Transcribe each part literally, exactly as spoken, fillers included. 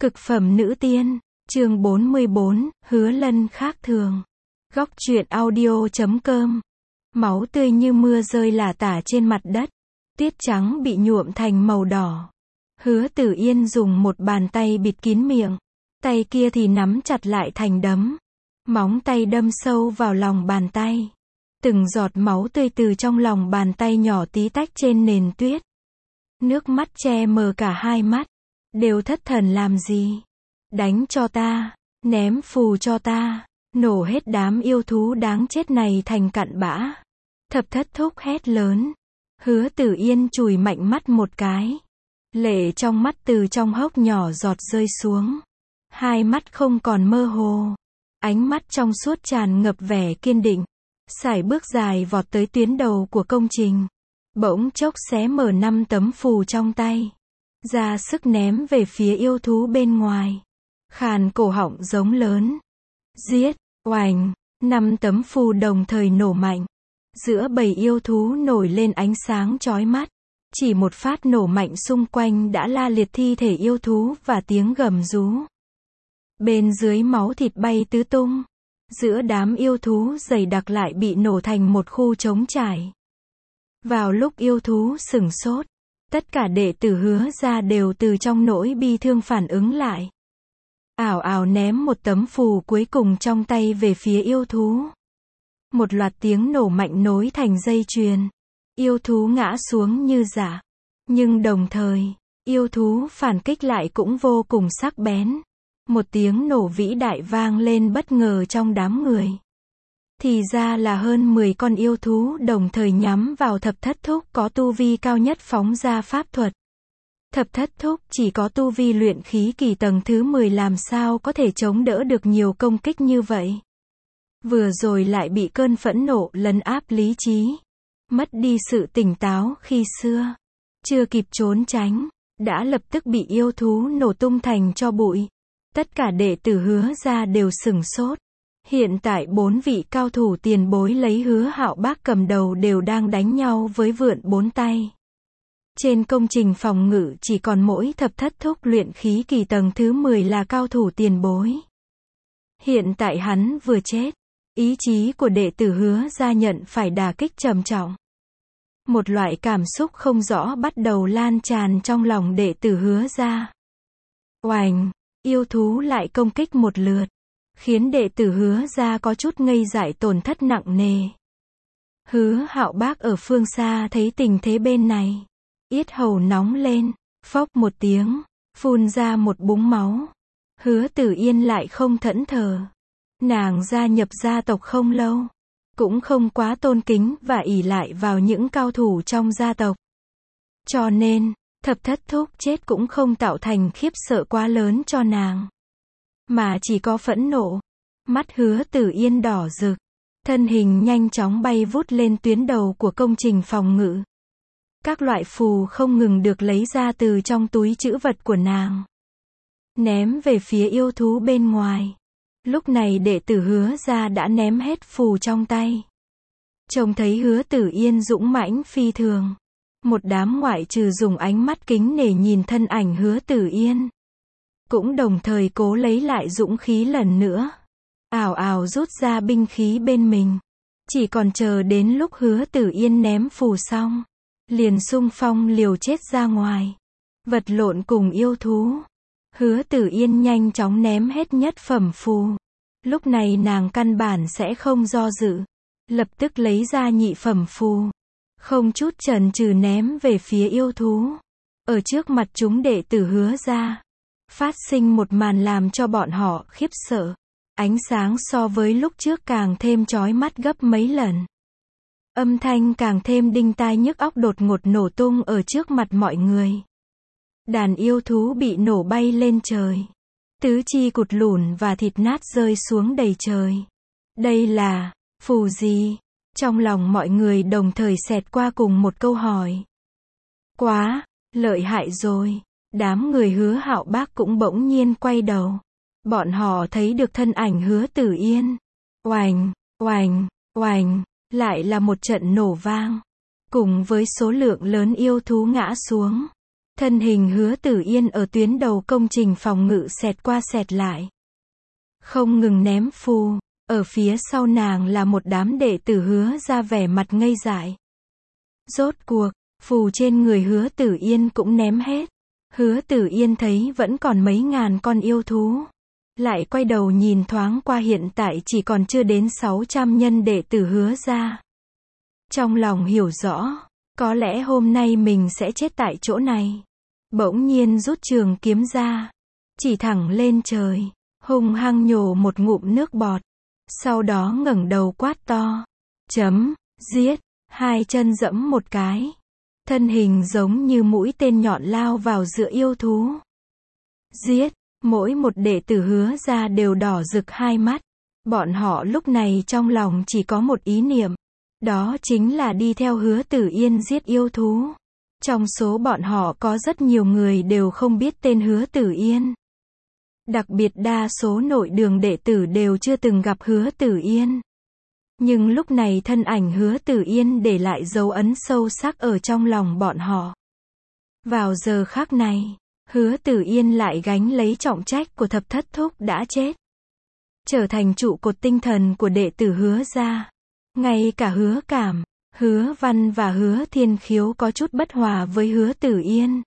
Cực phẩm nữ tiên, chương bốn mươi bốn, Hứa Lân khác thường. Góc truyện audio chấm com. Máu tươi như mưa rơi lả tả trên mặt đất. Tiết trắng bị nhuộm thành màu đỏ. Hứa Tử Yên dùng một bàn tay bịt kín miệng. Tay kia thì nắm chặt lại thành đấm. Móng tay đâm sâu vào lòng bàn tay. Từng giọt máu tươi từ trong lòng bàn tay nhỏ tí tách trên nền tuyết. Nước mắt che mờ cả hai mắt. Đều thất thần làm gì? Đánh cho ta, ném phù cho ta, nổ hết đám yêu thú đáng chết này thành cặn bã. Thập thất thúc hét lớn. Hứa Tử Yên chùi mạnh mắt một cái. Lệ trong mắt từ trong hốc nhỏ giọt rơi xuống. Hai mắt không còn mơ hồ. Ánh mắt trong suốt tràn ngập vẻ kiên định. Sải bước dài vọt tới tuyến đầu của công trình. Bỗng chốc xé mở năm tấm phù trong tay. Ra sức ném về phía yêu thú bên ngoài. Khàn cổ họng giống lớn. Giết, oành, năm tấm phù đồng thời nổ mạnh. Giữa bầy yêu thú nổi lên ánh sáng chói mắt. Chỉ một phát nổ mạnh xung quanh đã la liệt thi thể yêu thú và tiếng gầm rú. Bên dưới máu thịt bay tứ tung. Giữa đám yêu thú dày đặc lại bị nổ thành một khu trống trải. Vào lúc yêu thú sửng sốt, tất cả đệ tử Hứa gia đều từ trong nỗi bi thương phản ứng lại. Ảo ảo ném một tấm phù cuối cùng trong tay về phía yêu thú. Một loạt tiếng nổ mạnh nối thành dây chuyền. Yêu thú ngã xuống như rả. Nhưng đồng thời, yêu thú phản kích lại cũng vô cùng sắc bén. Một tiếng nổ vĩ đại vang lên bất ngờ trong đám người. Thì ra là hơn mười con yêu thú đồng thời nhắm vào thập thất thúc có tu vi cao nhất phóng ra pháp thuật. Thập thất thúc chỉ có tu vi luyện khí kỳ tầng thứ mười làm sao có thể chống đỡ được nhiều công kích như vậy. Vừa rồi lại bị cơn phẫn nộ lấn áp lý trí. Mất đi sự tỉnh táo khi xưa. Chưa kịp trốn tránh, đã lập tức bị yêu thú nổ tung thành tro bụi. Tất cả đệ tử Hứa gia đều sửng sốt. Hiện tại bốn vị cao thủ tiền bối lấy Hứa Hạo Bác cầm đầu đều đang đánh nhau với vượn bốn tay. Trên công trình phòng ngự chỉ còn mỗi thập thất thúc luyện khí kỳ tầng thứ mười là cao thủ tiền bối. Hiện tại hắn vừa chết, ý chí của đệ tử Hứa gia nhận phải đả kích trầm trọng. Một loại cảm xúc không rõ bắt đầu lan tràn trong lòng đệ tử Hứa gia. Oành, yêu thú lại công kích một lượt. Khiến đệ tử Hứa gia có chút ngây dại tổn thất nặng nề. Hứa Hạo Bác ở phương xa thấy tình thế bên này. Yết hầu nóng lên, phốc một tiếng, phun ra một búng máu. Hứa Tử Yên lại không thẫn thờ. Nàng gia nhập gia tộc không lâu. Cũng không quá tôn kính và ỷ lại vào những cao thủ trong gia tộc. Cho nên, thập thất thúc chết cũng không tạo thành khiếp sợ quá lớn cho nàng. Mà chỉ có phẫn nộ. Mắt Hứa Tử Yên đỏ rực. Thân hình nhanh chóng bay vút lên tuyến đầu của công trình phòng ngự. Các loại phù không ngừng được lấy ra từ trong túi trữ vật của nàng. Ném về phía yêu thú bên ngoài. Lúc này đệ tử Hứa gia đã ném hết phù trong tay. Trông thấy Hứa Tử Yên dũng mãnh phi thường. Một đám ngoại trừ dùng ánh mắt kính nể nhìn thân ảnh Hứa Tử Yên. Cũng đồng thời cố lấy lại dũng khí lần nữa. Ảo ảo rút ra binh khí bên mình. Chỉ còn chờ đến lúc Hứa Tử Yên ném phù xong. Liền xung phong liều chết ra ngoài. Vật lộn cùng yêu thú. Hứa Tử Yên nhanh chóng ném hết nhất phẩm phù. Lúc này nàng căn bản sẽ không do dự. Lập tức lấy ra nhị phẩm phù. Không chút chần chừ ném về phía yêu thú. Ở trước mặt chúng đệ tử Hứa gia. Phát sinh một màn làm cho bọn họ khiếp sợ. Ánh sáng so với lúc trước càng thêm chói mắt gấp mấy lần. Âm thanh càng thêm đinh tai nhức óc đột ngột nổ tung ở trước mặt mọi người. Đàn yêu thú bị nổ bay lên trời. Tứ chi cụt lủn và thịt nát rơi xuống đầy trời. Đây là phù gì? Trong lòng mọi người đồng thời xẹt qua cùng một câu hỏi. Quá lợi hại rồi. Đám người Hứa Hạo Bác cũng bỗng nhiên quay đầu. Bọn họ thấy được thân ảnh Hứa Tử Yên. Oành, oành, oành, lại là một trận nổ vang. Cùng với số lượng lớn yêu thú ngã xuống. Thân hình Hứa Tử Yên ở tuyến đầu công trình phòng ngự xẹt qua xẹt lại. Không ngừng ném phù, ở phía sau nàng là một đám đệ tử Hứa ra vẻ mặt ngây dại. Rốt cuộc, phù trên người Hứa Tử Yên cũng ném hết. Hứa Tử Yên thấy vẫn còn mấy ngàn con yêu thú. Lại quay đầu nhìn thoáng qua hiện tại chỉ còn chưa đến sáu trăm nhân đệ tử Hứa ra. Trong lòng hiểu rõ, có lẽ hôm nay mình sẽ chết tại chỗ này. Bỗng nhiên rút trường kiếm ra, chỉ thẳng lên trời, hung hăng nhổ một ngụm nước bọt. Sau đó ngẩng đầu quát to. Chấm, giết, hai chân giẫm một cái. Thân hình giống như mũi tên nhọn lao vào giữa yêu thú. Giết, mỗi một đệ tử Hứa ra đều đỏ rực hai mắt. Bọn họ lúc này trong lòng chỉ có một ý niệm. Đó chính là đi theo Hứa Tử Yên giết yêu thú. Trong số bọn họ có rất nhiều người đều không biết tên Hứa Tử Yên. Đặc biệt đa số nội đường đệ tử đều chưa từng gặp Hứa Tử Yên. Nhưng lúc này thân ảnh Hứa Tử Yên để lại dấu ấn sâu sắc ở trong lòng bọn họ. Vào giờ khắc này, Hứa Tử Yên lại gánh lấy trọng trách của thập thất thúc đã chết. Trở thành trụ cột tinh thần của đệ tử Hứa ra. Ngay cả Hứa Cảm, Hứa Văn và Hứa Thiên Khiếu có chút bất hòa với Hứa Tử Yên.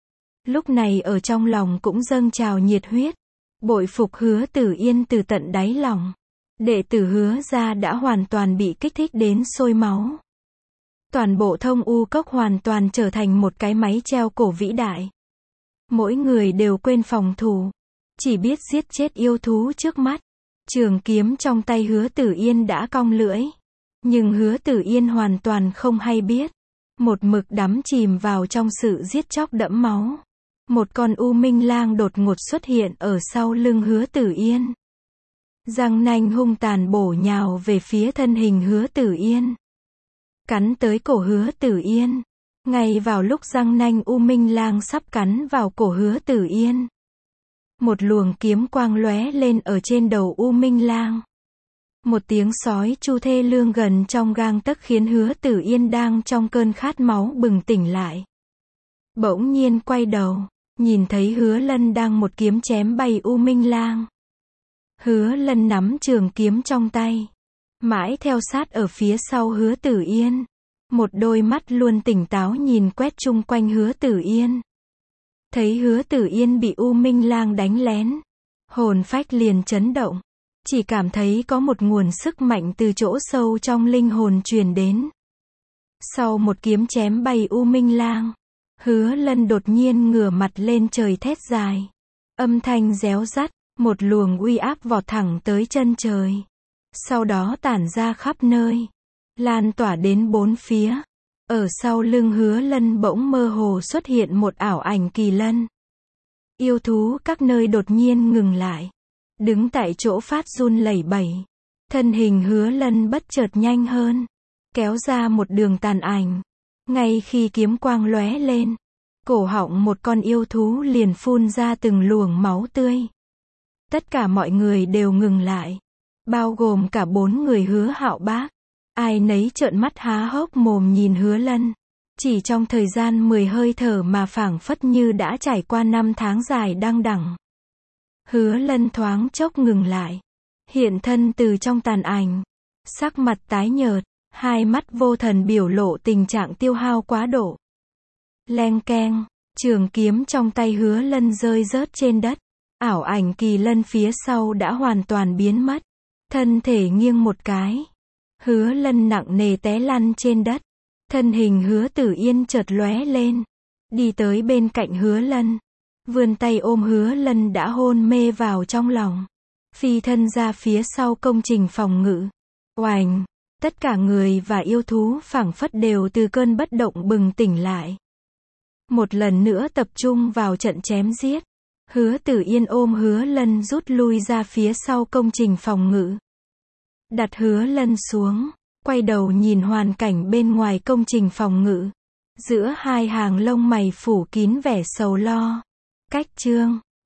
Lúc này ở trong lòng cũng dâng trào nhiệt huyết. Bội phục Hứa Tử Yên từ tận đáy lòng. Đệ tử Hứa ra đã hoàn toàn bị kích thích đến sôi máu. Toàn bộ Thông U Cốc hoàn toàn trở thành một cái máy treo cổ vĩ đại. Mỗi người đều quên phòng thủ, chỉ biết giết chết yêu thú trước mắt. Trường kiếm trong tay Hứa Tử Yên đã cong lưỡi. Nhưng Hứa Tử Yên hoàn toàn không hay biết. Một mực đắm chìm vào trong sự giết chóc đẫm máu. Một con U Minh Lang đột ngột xuất hiện ở sau lưng Hứa Tử Yên. Răng nanh hung tàn bổ nhào về phía thân hình Hứa Tử Yên. Cắn tới cổ Hứa Tử Yên. Ngay vào lúc răng nanh U Minh Lang sắp cắn vào cổ Hứa Tử Yên. Một luồng kiếm quang lóe lên ở trên đầu U Minh Lang. Một tiếng sói chu thê lương gần trong gang tấc khiến Hứa Tử Yên đang trong cơn khát máu bừng tỉnh lại. Bỗng nhiên quay đầu, nhìn thấy Hứa Lân đang một kiếm chém bay U Minh Lang. Hứa Lân nắm trường kiếm trong tay, mãi theo sát ở phía sau Hứa Tử Yên. Một đôi mắt luôn tỉnh táo nhìn quét chung quanh Hứa Tử Yên. Thấy Hứa Tử Yên bị U Minh Lang đánh lén, hồn phách liền chấn động. Chỉ cảm thấy có một nguồn sức mạnh từ chỗ sâu trong linh hồn truyền đến. Sau một kiếm chém bay U Minh Lang, Hứa Lân đột nhiên ngửa mặt lên trời thét dài. Âm thanh réo rắt, một luồng uy áp vọt thẳng tới chân trời. Sau đó tản ra khắp nơi, lan tỏa đến bốn phía. Ở sau lưng Hứa Lân bỗng mơ hồ xuất hiện một ảo ảnh kỳ lân. Yêu thú các nơi đột nhiên ngừng lại. Đứng tại chỗ phát run lẩy bẩy. Thân hình Hứa Lân bất chợt nhanh hơn, kéo ra một đường tàn ảnh. Ngay khi kiếm quang lóe lên, cổ họng một con yêu thú liền phun ra từng luồng máu tươi. Tất cả mọi người đều ngừng lại, bao gồm cả bốn người Hứa Hạo Bác. Ai nấy trợn mắt há hốc mồm nhìn Hứa Lân. Chỉ trong thời gian mười hơi thở mà phảng phất như đã trải qua năm tháng dài đăng đẳng. Hứa Lân thoáng chốc ngừng lại, hiện thân từ trong tàn ảnh, sắc mặt tái nhợt, hai mắt vô thần biểu lộ tình trạng tiêu hao quá độ. Leng keng, trường kiếm trong tay Hứa Lân rơi rớt trên đất, ảo ảnh kỳ lân phía sau đã hoàn toàn biến mất, thân thể nghiêng một cái. Hứa Lân nặng nề té lăn trên đất, thân hình Hứa Tử Yên chợt lóe lên, đi tới bên cạnh Hứa Lân. Vươn tay ôm Hứa Lân đã hôn mê vào trong lòng. Phi thân ra phía sau công trình phòng ngự. Oành! Tất cả người và yêu thú phảng phất đều từ cơn bất động bừng tỉnh lại. Một lần nữa tập trung vào trận chém giết. Hứa Tử Yên ôm Hứa Lân rút lui ra phía sau công trình phòng ngự. Đặt Hứa Lân xuống, quay đầu nhìn hoàn cảnh bên ngoài công trình phòng ngự. Giữa hai hàng lông mày phủ kín vẻ sầu lo. Cách chương